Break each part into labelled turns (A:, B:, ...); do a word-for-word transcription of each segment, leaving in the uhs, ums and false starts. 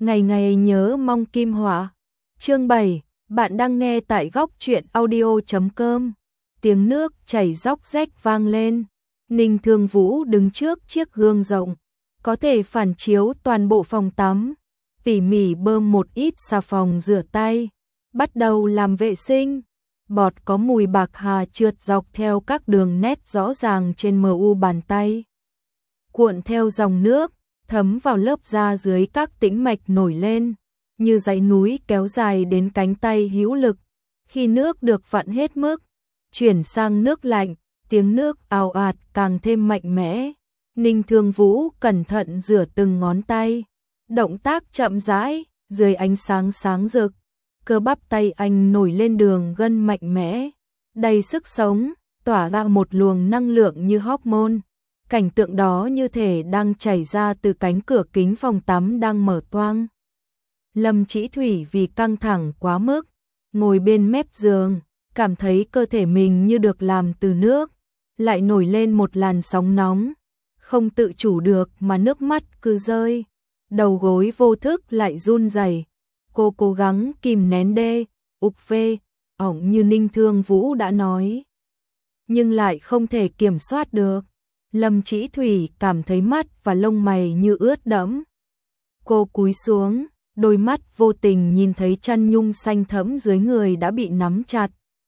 A: Ngày ngày nhớ mong kim họa. Chương bảy, bạn đang nghe tại góc truyện audio chấm com. Tiếng nước chảy róc rách vang lên. Ninh Thương Vũ đứng trước chiếc gương rộng, có thể phản chiếu toàn bộ phòng tắm, tỉ mỉ bơm một ít xà phòng rửa tay, bắt đầu làm vệ sinh. Bọt có mùi bạc hà trượt dọc theo các đường nét rõ ràng trên mờ u bàn tay, cuộn theo dòng nước, thấm vào lớp da dưới các tĩnh mạch nổi lên, như dãy núi kéo dài đến cánh tay hữu lực. Khi nước được vặn hết mức, chuyển sang nước lạnh, tiếng nước ào ạt càng thêm mạnh mẽ. Ninh Thương Vũ cẩn thận rửa từng ngón tay, động tác chậm rãi, dưới ánh sáng sáng rực, cơ bắp tay anh nổi lên đường gân mạnh mẽ, đầy sức sống, tỏa ra một luồng năng lượng như hormone. Cảnh tượng đó như thể đang chảy ra từ cánh cửa kính phòng tắm đang mở toang. Lâm Chỉ Thủy vì căng thẳng quá mức, ngồi bên mép giường, cảm thấy cơ thể mình như được làm từ nước, lại nổi lên một làn sóng nóng, không tự chủ được mà nước mắt cứ rơi, đầu gối vô thức lại run rẩy. Cô cố gắng kìm nén đê, ục phê, ỏng như Ninh Thương Vũ đã nói, nhưng lại không thể kiểm soát được. Lâm Chỉ Thủy cảm thấy mắt và lông mày như ướt đẫm. Cô cúi xuống, đôi mắt vô tình nhìn thấy chăn nhung xanh thẫm dưới người đã bị nắm chặt.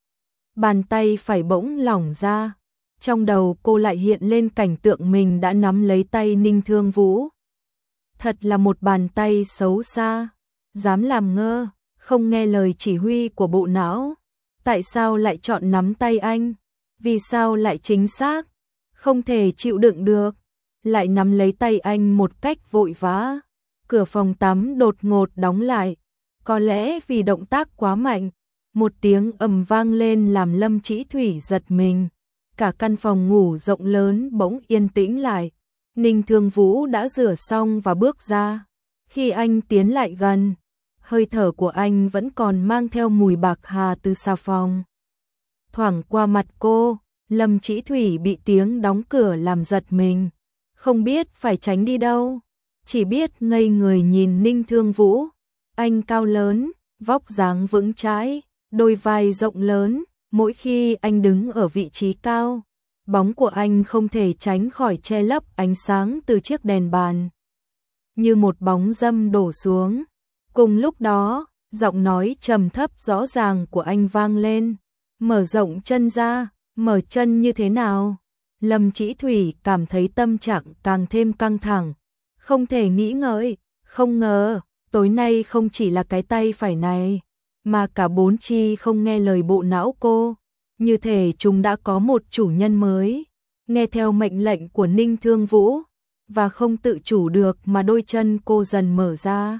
A: Bàn tay phải bỗng lỏng ra, trong đầu cô lại hiện lên cảnh tượng mình đã nắm lấy tay Ninh Thương Vũ. Thật là một bàn tay xấu xa, dám làm ngơ, không nghe lời chỉ huy của bộ não. Tại sao lại chọn nắm tay anh? Vì sao lại chính xác? Không thể chịu đựng được, lại nắm lấy tay anh một cách vội vã. Cửa phòng tắm đột ngột đóng lại, có lẽ vì động tác quá mạnh, một tiếng ầm vang lên làm Lâm Chỉ Thủy giật mình. Cả căn phòng ngủ rộng lớn bỗng yên tĩnh lại. Ninh Thương Vũ đã rửa xong và bước ra. Khi anh tiến lại gần, hơi thở của anh vẫn còn mang theo mùi bạc hà từ xà phòng thoảng qua mặt cô. Lâm Chỉ Thủy bị tiếng đóng cửa làm giật mình, không biết phải tránh đi đâu, chỉ biết ngây người nhìn Ninh Thương Vũ. Anh cao lớn, vóc dáng vững chãi, đôi vai rộng lớn, mỗi khi anh đứng ở vị trí cao, bóng của anh không thể tránh khỏi che lấp ánh sáng từ chiếc đèn bàn, như một bóng dâm đổ xuống. Cùng lúc đó, giọng nói trầm thấp rõ ràng của anh vang lên, mở rộng chân ra. Mở chân như thế nào? Lâm Chỉ Thủy cảm thấy tâm trạng càng thêm căng thẳng, không thể nghĩ ngợi, không ngờ, tối nay không chỉ là cái tay phải này, mà cả bốn chi không nghe lời bộ não cô, như thể chúng đã có một chủ nhân mới, nghe theo mệnh lệnh của Ninh Thương Vũ, và không tự chủ được mà đôi chân cô dần mở ra.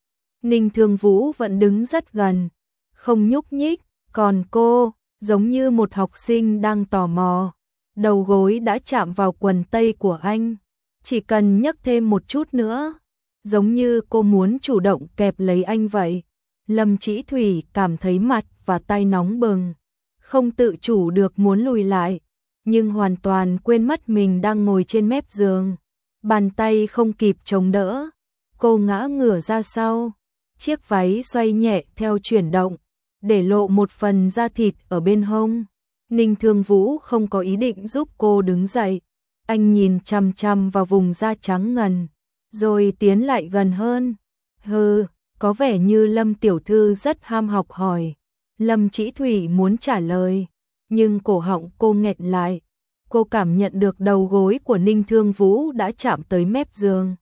A: Ninh Thương Vũ vẫn đứng rất gần, không nhúc nhích, còn cô giống như một học sinh đang tò mò, đầu gối đã chạm vào quần tây của anh, chỉ cần nhấc thêm một chút nữa, giống như cô muốn chủ động kẹp lấy anh vậy. Lâm Chỉ Thủy cảm thấy mặt và tay nóng bừng, không tự chủ được muốn lùi lại, nhưng hoàn toàn quên mất mình đang ngồi trên mép giường, bàn tay không kịp chống đỡ, cô ngã ngửa ra sau, chiếc váy xoay nhẹ theo chuyển động, để lộ một phần da thịt ở bên hông. Ninh Thương Vũ không có ý định giúp cô đứng dậy, anh nhìn chằm chằm vào vùng da trắng ngần, rồi tiến lại gần hơn. Hừ, có vẻ như Lâm tiểu thư rất ham học hỏi. Lâm Chỉ Thủy muốn trả lời, nhưng cổ họng cô nghẹn lại. Cô cảm nhận được đầu gối của Ninh Thương Vũ đã chạm tới mép giường.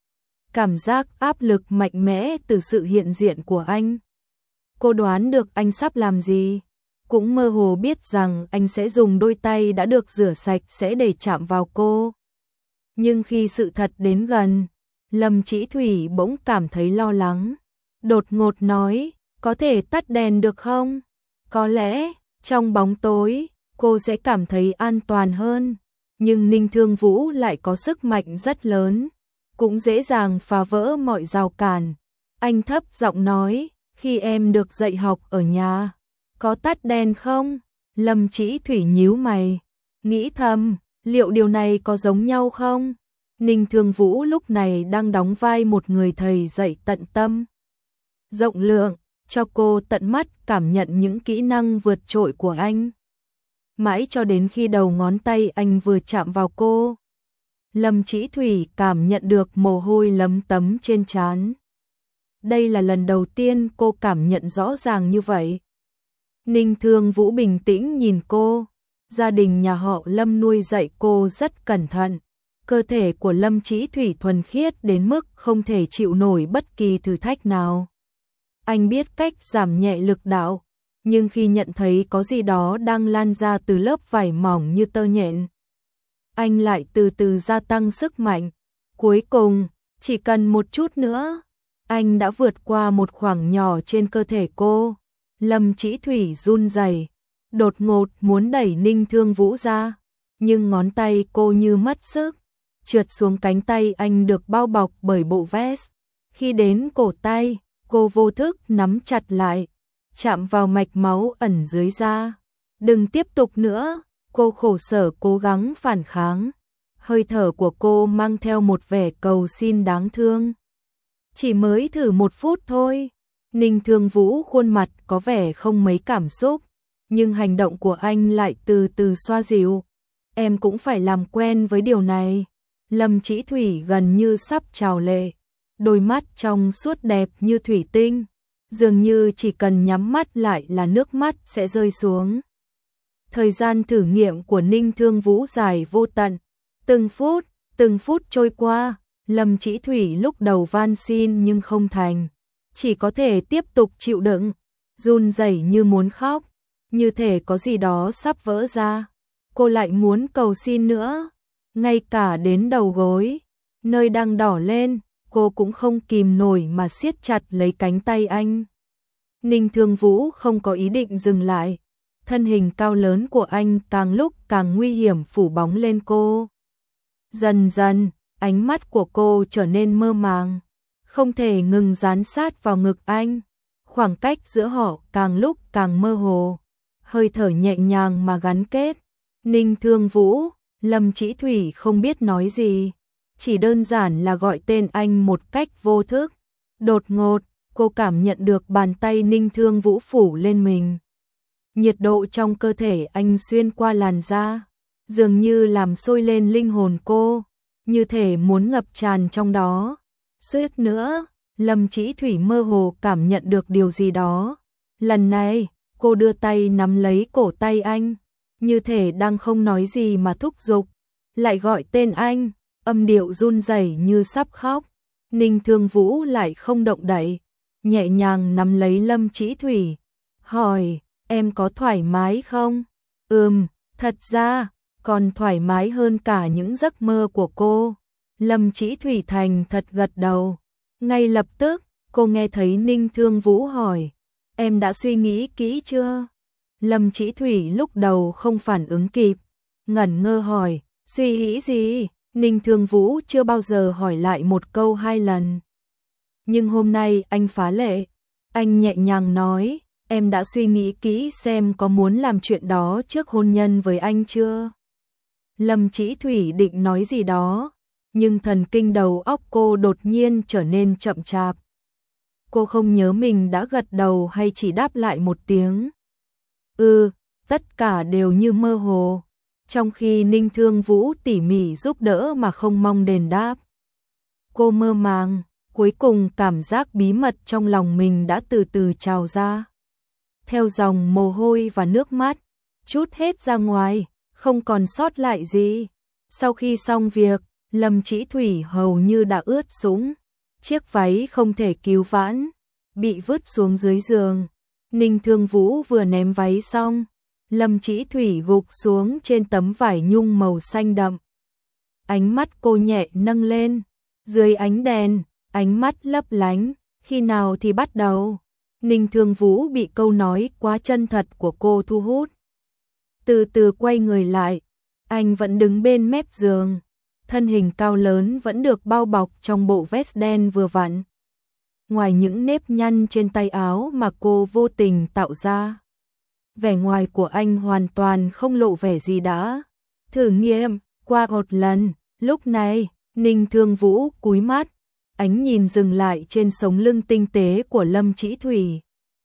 A: Cảm giác áp lực mạnh mẽ từ sự hiện diện của anh. Cô đoán được anh sắp làm gì, cũng mơ hồ biết rằng anh sẽ dùng đôi tay đã được rửa sạch sẽ để chạm vào cô. Nhưng khi sự thật đến gần, Lâm Chỉ Thủy bỗng cảm thấy lo lắng. Đột ngột nói, có thể tắt đèn được không? Có lẽ, trong bóng tối, cô sẽ cảm thấy an toàn hơn. Nhưng Ninh Thương Vũ lại có sức mạnh rất lớn, cũng dễ dàng phá vỡ mọi rào cản. Anh thấp giọng nói, khi em được dạy học ở nhà, có tắt đèn không? Lâm Chỉ Thủy nhíu mày, nghĩ thầm, liệu điều này có giống nhau không? Ninh Thương Vũ lúc này đang đóng vai một người thầy dạy tận tâm, rộng lượng, cho cô tận mắt cảm nhận những kỹ năng vượt trội của anh. Mãi cho đến khi đầu ngón tay anh vừa chạm vào cô, Lâm Chỉ Thủy cảm nhận được mồ hôi lấm tấm trên trán. Đây là lần đầu tiên cô cảm nhận rõ ràng như vậy. Ninh Thương Vũ bình tĩnh nhìn cô. Gia đình nhà họ Lâm nuôi dạy cô rất cẩn thận. Cơ thể của Lâm Chỉ Thủy thuần khiết đến mức không thể chịu nổi bất kỳ thử thách nào. Anh biết cách giảm nhẹ lực đạo, nhưng khi nhận thấy có gì đó đang lan ra từ lớp vải mỏng như tơ nhện, anh lại từ từ gia tăng sức mạnh. Cuối cùng, chỉ cần một chút nữa, anh đã vượt qua một khoảng nhỏ trên cơ thể cô. Lâm Chỉ Thủy run rẩy, đột ngột muốn đẩy Ninh Thương Vũ ra, nhưng ngón tay cô như mất sức, trượt xuống cánh tay anh được bao bọc bởi bộ vest. Khi đến cổ tay, cô vô thức nắm chặt lại, chạm vào mạch máu ẩn dưới da. Đừng tiếp tục nữa, cô khổ sở cố gắng phản kháng. Hơi thở của cô mang theo một vẻ cầu xin đáng thương. Chỉ mới thử một phút thôi. Ninh Thương Vũ khuôn mặt có vẻ không mấy cảm xúc, nhưng hành động của anh lại từ từ xoa dịu. Em cũng phải làm quen với điều này. Lâm Chỉ Thủy gần như sắp trào lệ, đôi mắt trong suốt đẹp như thủy tinh, dường như chỉ cần nhắm mắt lại là nước mắt sẽ rơi xuống. Thời gian thử nghiệm của Ninh Thương Vũ dài vô tận, từng phút, từng phút trôi qua, Lâm Chỉ Thủy lúc đầu van xin nhưng không thành, chỉ có thể tiếp tục chịu đựng, run rẩy như muốn khóc, như thể có gì đó sắp vỡ ra. Cô lại muốn cầu xin nữa, ngay cả đến đầu gối, nơi đang đỏ lên, cô cũng không kìm nổi mà siết chặt lấy cánh tay anh. Ninh Thương Vũ không có ý định dừng lại, thân hình cao lớn của anh càng lúc càng nguy hiểm phủ bóng lên cô. Dần dần, ánh mắt của cô trở nên mơ màng, không thể ngừng dán sát vào ngực anh. Khoảng cách giữa họ càng lúc càng mơ hồ, hơi thở nhẹ nhàng mà gắn kết. Ninh Thương Vũ, Lâm Chỉ Thủy không biết nói gì, chỉ đơn giản là gọi tên anh một cách vô thức. Đột ngột, cô cảm nhận được bàn tay Ninh Thương Vũ phủ lên mình. Nhiệt độ trong cơ thể anh xuyên qua làn da, dường như làm sôi lên linh hồn cô, như thể muốn ngập tràn trong đó. Suýt nữa, Lâm Chỉ Thủy mơ hồ cảm nhận được điều gì đó. Lần này, cô đưa tay nắm lấy cổ tay anh, như thể đang không nói gì mà thúc giục, lại gọi tên anh, âm điệu run rẩy như sắp khóc. Ninh Thương Vũ lại không động đậy, nhẹ nhàng nắm lấy Lâm Chỉ Thủy, hỏi, em có thoải mái không? Ừm, thật ra, còn thoải mái hơn cả những giấc mơ của cô. Lâm Chỉ Thủy thành thật gật đầu. Ngay lập tức, cô nghe thấy Ninh Thương Vũ hỏi, em đã suy nghĩ kỹ chưa? Lâm Chỉ Thủy lúc đầu không phản ứng kịp, ngẩn ngơ hỏi, suy nghĩ gì? Ninh Thương Vũ chưa bao giờ hỏi lại một câu hai lần. Nhưng hôm nay anh phá lệ, anh nhẹ nhàng nói, em đã suy nghĩ kỹ xem có muốn làm chuyện đó trước hôn nhân với anh chưa? Lâm Chỉ Thủy định nói gì đó, nhưng thần kinh đầu óc cô đột nhiên trở nên chậm chạp. Cô không nhớ mình đã gật đầu hay chỉ đáp lại một tiếng. Ừ, tất cả đều như mơ hồ, trong khi Ninh Thương Vũ tỉ mỉ giúp đỡ mà không mong đền đáp. Cô mơ màng, cuối cùng cảm giác bí mật trong lòng mình đã từ từ trào ra. Theo dòng mồ hôi và nước mắt, trút hết ra ngoài, không còn sót lại gì. Sau khi xong việc, Lâm Chỉ Thủy hầu như đã ướt sũng, chiếc váy không thể cứu vãn, bị vứt xuống dưới giường. Ninh Thương Vũ vừa ném váy xong, Lâm Chỉ Thủy gục xuống trên tấm vải nhung màu xanh đậm. Ánh mắt cô nhẹ nâng lên, dưới ánh đèn, ánh mắt lấp lánh, khi nào thì bắt đầu? Ninh Thương Vũ bị câu nói quá chân thật của cô thu hút. Từ từ quay người lại, anh vẫn đứng bên mép giường, thân hình cao lớn vẫn được bao bọc trong bộ vest đen vừa vặn. Ngoài những nếp nhăn trên tay áo mà cô vô tình tạo ra, vẻ ngoài của anh hoàn toàn không lộ vẻ gì đã. Thử nghiệm, qua một lần, lúc này, Ninh Thương Vũ cúi mắt, ánh nhìn dừng lại trên sống lưng tinh tế của Lâm Chỉ Thủy.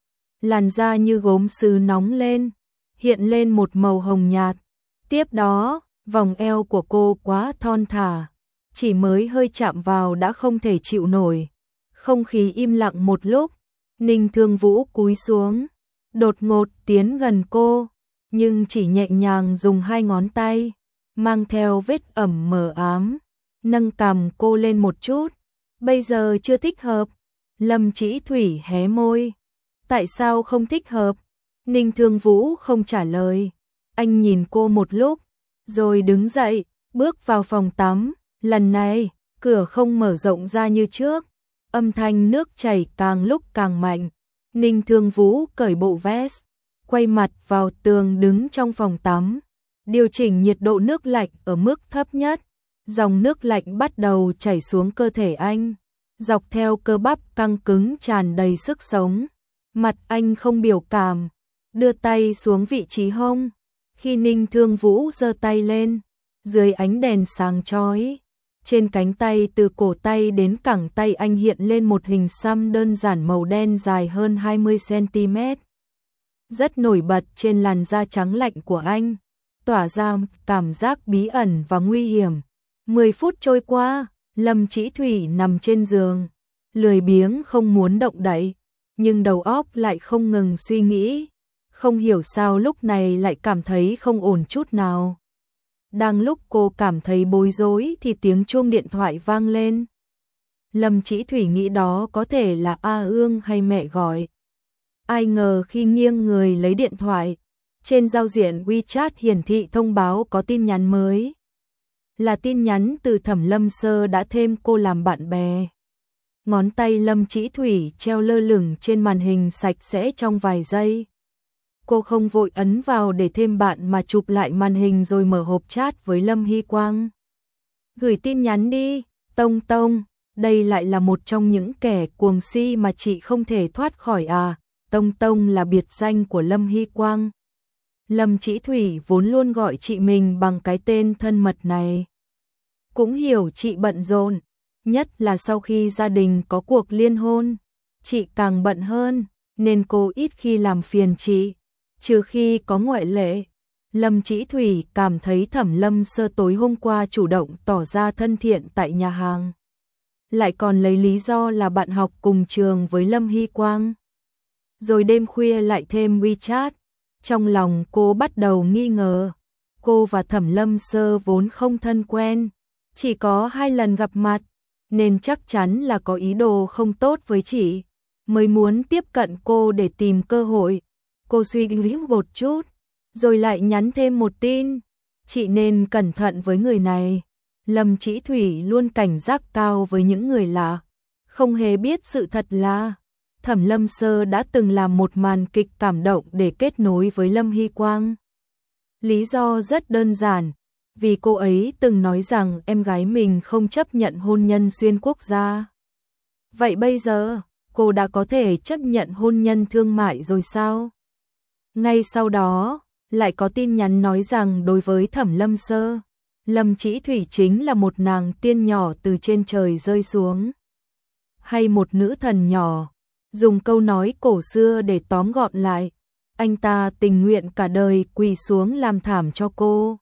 A: Làn da như gốm sứ nóng lên, hiện lên một màu hồng nhạt. Tiếp đó, vòng eo của cô quá thon thả, chỉ mới hơi chạm vào đã không thể chịu nổi. Không khí im lặng một lúc, Ninh Thương Vũ cúi xuống, đột ngột tiến gần cô, nhưng chỉ nhẹ nhàng dùng hai ngón tay, mang theo vết ẩm mờ ám, nâng cằm cô lên một chút. Bây giờ chưa thích hợp. Lâm Chỉ Thủy hé môi. Tại sao không thích hợp? Ninh Thương Vũ không trả lời. Anh nhìn cô một lúc, rồi đứng dậy, bước vào phòng tắm. Lần này, cửa không mở rộng ra như trước. Âm thanh nước chảy càng lúc càng mạnh. Ninh Thương Vũ cởi bộ vest, quay mặt vào tường đứng trong phòng tắm. Điều chỉnh nhiệt độ nước lạnh ở mức thấp nhất. Dòng nước lạnh bắt đầu chảy xuống cơ thể anh, dọc theo cơ bắp căng cứng tràn đầy sức sống. Mặt anh không biểu cảm, đưa tay xuống vị trí hông. Khi Ninh Thương Vũ giơ tay lên, dưới ánh đèn sáng chói, trên cánh tay từ cổ tay đến cẳng tay anh hiện lên một hình xăm đơn giản màu đen dài hơn hai mươi xăng-ti-mét. Rất nổi bật trên làn da trắng lạnh của anh, tỏa ra cảm giác bí ẩn và nguy hiểm. Mười phút trôi qua, Lâm Chỉ Thủy nằm trên giường, lười biếng không muốn động đậy, nhưng đầu óc lại không ngừng suy nghĩ. Không hiểu sao lúc này lại cảm thấy không ổn chút nào. Đang lúc cô cảm thấy bối rối thì tiếng chuông điện thoại vang lên. Lâm Chỉ Thủy nghĩ đó có thể là A Ương hay mẹ gọi. Ai ngờ khi nghiêng người lấy điện thoại, trên giao diện WeChat hiển thị thông báo có tin nhắn mới. Là tin nhắn từ Thẩm Lâm Sơ đã thêm cô làm bạn bè. Ngón tay Lâm Chỉ Thủy treo lơ lửng trên màn hình sạch sẽ trong vài giây. Cô không vội ấn vào để thêm bạn mà chụp lại màn hình rồi mở hộp chat với Lâm Hy Quang. Gửi tin nhắn đi, Tông Tông, đây lại là một trong những kẻ cuồng si mà chị không thể thoát khỏi à. Tông Tông là biệt danh của Lâm Hy Quang. Lâm Chỉ Thủy vốn luôn gọi chị mình bằng cái tên thân mật này. Cũng hiểu chị bận rộn, nhất là sau khi gia đình có cuộc liên hôn, chị càng bận hơn, nên cô ít khi làm phiền chị, trừ khi có ngoại lệ. Lâm Chỉ Thủy cảm thấy Thẩm Lâm Sơ tối hôm qua chủ động tỏ ra thân thiện tại nhà hàng, lại còn lấy lý do là bạn học cùng trường với Lâm Hy Quang. Rồi đêm khuya lại thêm WeChat, trong lòng cô bắt đầu nghi ngờ. Cô và Thẩm Lâm Sơ vốn không thân quen, chỉ có hai lần gặp mặt, nên chắc chắn là có ý đồ không tốt với chị, mới muốn tiếp cận cô để tìm cơ hội. Cô suy nghĩ một chút, rồi lại nhắn thêm một tin. Chị nên cẩn thận với người này. Lâm Chỉ Thủy luôn cảnh giác cao với những người lạ, không hề biết sự thật là Thẩm Lâm Sơ đã từng làm một màn kịch cảm động để kết nối với Lâm Hy Quang. Lý do rất đơn giản, vì cô ấy từng nói rằng em gái mình không chấp nhận hôn nhân xuyên quốc gia. Vậy bây giờ, cô đã có thể chấp nhận hôn nhân thương mại rồi sao? Ngay sau đó, lại có tin nhắn nói rằng đối với Thẩm Lâm Sơ, Lâm Chỉ Thủy chính là một nàng tiên nhỏ từ trên trời rơi xuống, hay một nữ thần nhỏ. Dùng câu nói cổ xưa để tóm gọn lại, anh ta tình nguyện cả đời quỳ xuống làm thảm cho cô,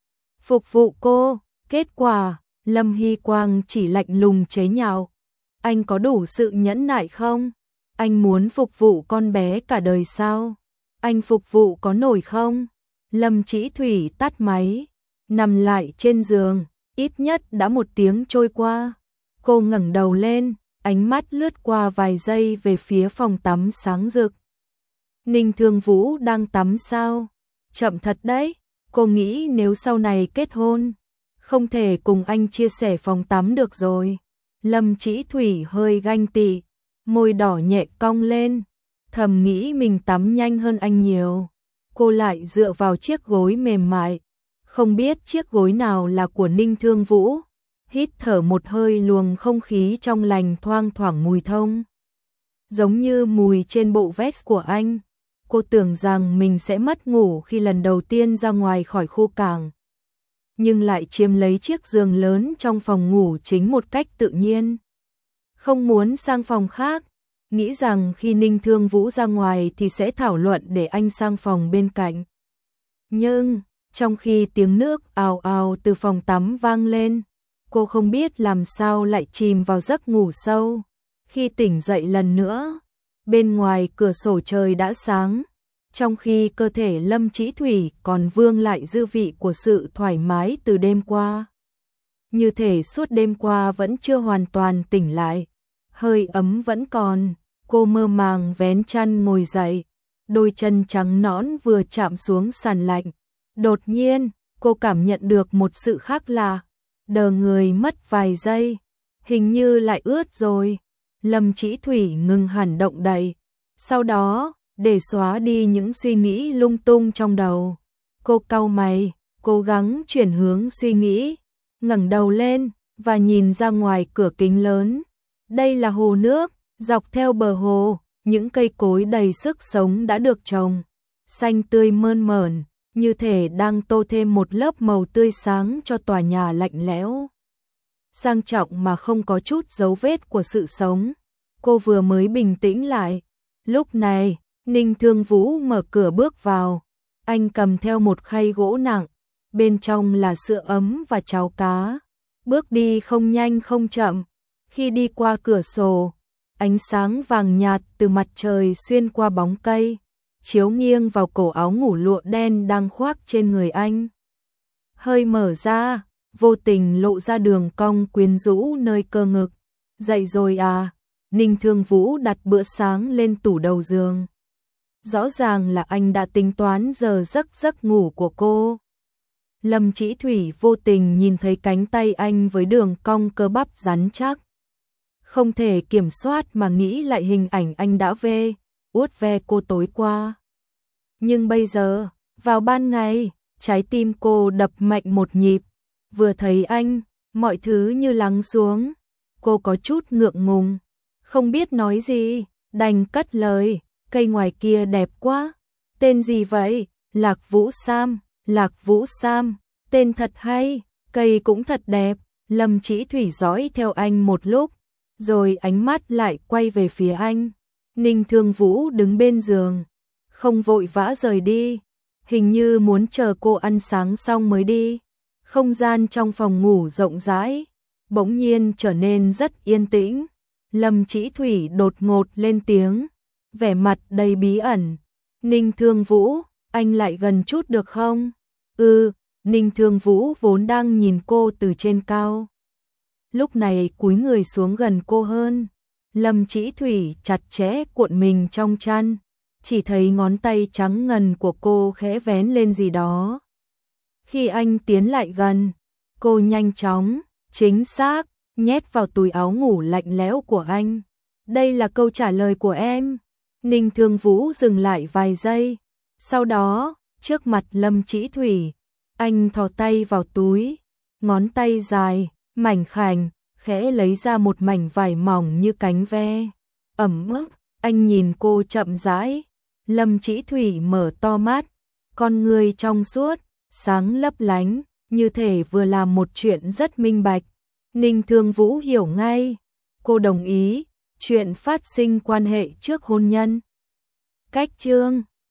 A: phục vụ cô. Kết quả, Lâm Hy Quang chỉ lạnh lùng chế nhạo. Anh có đủ sự nhẫn nại không? Anh muốn phục vụ con bé cả đời sao? Anh phục vụ có nổi không? Lâm Chỉ Thủy tắt máy, nằm lại trên giường. Ít nhất đã một tiếng trôi qua. Cô ngẩng đầu lên, ánh mắt lướt qua vài giây về phía phòng tắm sáng rực. Ninh Thương Vũ đang tắm sao? Chậm thật đấy. Cô nghĩ nếu sau này kết hôn, không thể cùng anh chia sẻ phòng tắm được rồi. Lâm Chỉ Thủy hơi ganh tị, môi đỏ nhẹ cong lên, thầm nghĩ mình tắm nhanh hơn anh nhiều. Cô lại dựa vào chiếc gối mềm mại, không biết chiếc gối nào là của Ninh Thương Vũ. Hít thở một hơi luồng không khí trong lành thoang thoảng mùi thông, giống như mùi trên bộ vest của anh. Cô tưởng rằng mình sẽ mất ngủ khi lần đầu tiên ra ngoài khỏi khu cảng. nhưng lại chiếm lấy chiếc giường lớn trong phòng ngủ chính một cách tự nhiên. Không muốn sang phòng khác, nghĩ rằng khi Ninh Thương Vũ ra ngoài thì sẽ thảo luận để anh sang phòng bên cạnh. Nhưng, trong khi tiếng nước ào ào từ phòng tắm vang lên, cô không biết làm sao lại chìm vào giấc ngủ sâu. Khi tỉnh dậy lần nữa, bên ngoài cửa sổ trời đã sáng, trong khi cơ thể Lâm Chỉ Thủy còn vương lại dư vị của sự thoải mái từ đêm qua. Như thể suốt đêm qua vẫn chưa hoàn toàn tỉnh lại, hơi ấm vẫn còn, cô mơ màng vén chăn ngồi dậy, đôi chân trắng nõn vừa chạm xuống sàn lạnh. Đột nhiên, cô cảm nhận được một sự khác lạ, đờ người mất vài giây, hình như lại ướt rồi. Lâm Chỉ Thủy ngừng hẳn động đậy, sau đó, để xóa đi những suy nghĩ lung tung trong đầu, cô cau mày, cố gắng chuyển hướng suy nghĩ, ngẩng đầu lên và nhìn ra ngoài cửa kính lớn. Đây là hồ nước, dọc theo bờ hồ, những cây cối đầy sức sống đã được trồng, xanh tươi mơn mởn, như thể đang tô thêm một lớp màu tươi sáng cho tòa nhà lạnh lẽo, sang trọng mà không có chút dấu vết của sự sống. Cô vừa mới bình tĩnh lại. Lúc này, Ninh Thương Vũ mở cửa bước vào. Anh cầm theo một khay gỗ nặng, bên trong là sữa ấm và cháo cá. Bước đi không nhanh không chậm. Khi đi qua cửa sổ, ánh sáng vàng nhạt từ mặt trời xuyên qua bóng cây, chiếu nghiêng vào cổ áo ngủ lụa đen đang khoác trên người anh. Hơi mở ra, vô tình lộ ra đường cong quyến rũ nơi cơ ngực. Dậy rồi à? Ninh Thương Vũ đặt bữa sáng lên tủ đầu giường. Rõ ràng là anh đã tính toán giờ giấc giấc ngủ của cô. Lâm Chỉ Thủy vô tình nhìn thấy cánh tay anh với đường cong cơ bắp rắn chắc. Không thể kiểm soát mà nghĩ lại hình ảnh anh đã về, uốt ve cô tối qua. Nhưng bây giờ, vào ban ngày, trái tim cô đập mạnh một nhịp. Vừa thấy anh, mọi thứ như lắng xuống. Cô có chút ngượng ngùng, không biết nói gì, đành cất lời. Cây ngoài kia đẹp quá. Tên gì vậy? Lạc Vũ Sam. Lạc Vũ Sam, tên thật hay, cây cũng thật đẹp. Lâm Chỉ Thủy dõi theo anh một lúc, rồi ánh mắt lại quay về phía anh. Ninh Thương Vũ đứng bên giường, không vội vã rời đi, hình như muốn chờ cô ăn sáng xong mới đi. Không gian trong phòng ngủ rộng rãi, bỗng nhiên trở nên rất yên tĩnh. Lâm Chỉ Thủy đột ngột lên tiếng, vẻ mặt đầy bí ẩn. Ninh Thương Vũ, anh lại gần chút được không? Ừ, Ninh Thương Vũ vốn đang nhìn cô từ trên cao, lúc này cúi người xuống gần cô hơn. Lâm Chỉ Thủy chặt chẽ cuộn mình trong chăn, chỉ thấy ngón tay trắng ngần của cô khẽ vén lên gì đó. Khi anh tiến lại gần, cô nhanh chóng, chính xác, nhét vào túi áo ngủ lạnh lẽo của anh. Đây là câu trả lời của em. Ninh Thương Vũ dừng lại vài giây, sau đó, trước mặt Lâm Chỉ Thủy, anh thò tay vào túi, ngón tay dài, mảnh khảnh, khẽ lấy ra một mảnh vải mỏng như cánh ve. Ẩm ướt, anh nhìn cô chậm rãi. Lâm Chỉ Thủy mở to mắt, con người trong suốt, sáng lấp lánh, như thể vừa làm một chuyện rất minh bạch. Ninh Thương Vũ hiểu ngay, cô đồng ý, chuyện phát sinh quan hệ trước hôn nhân. Cách chương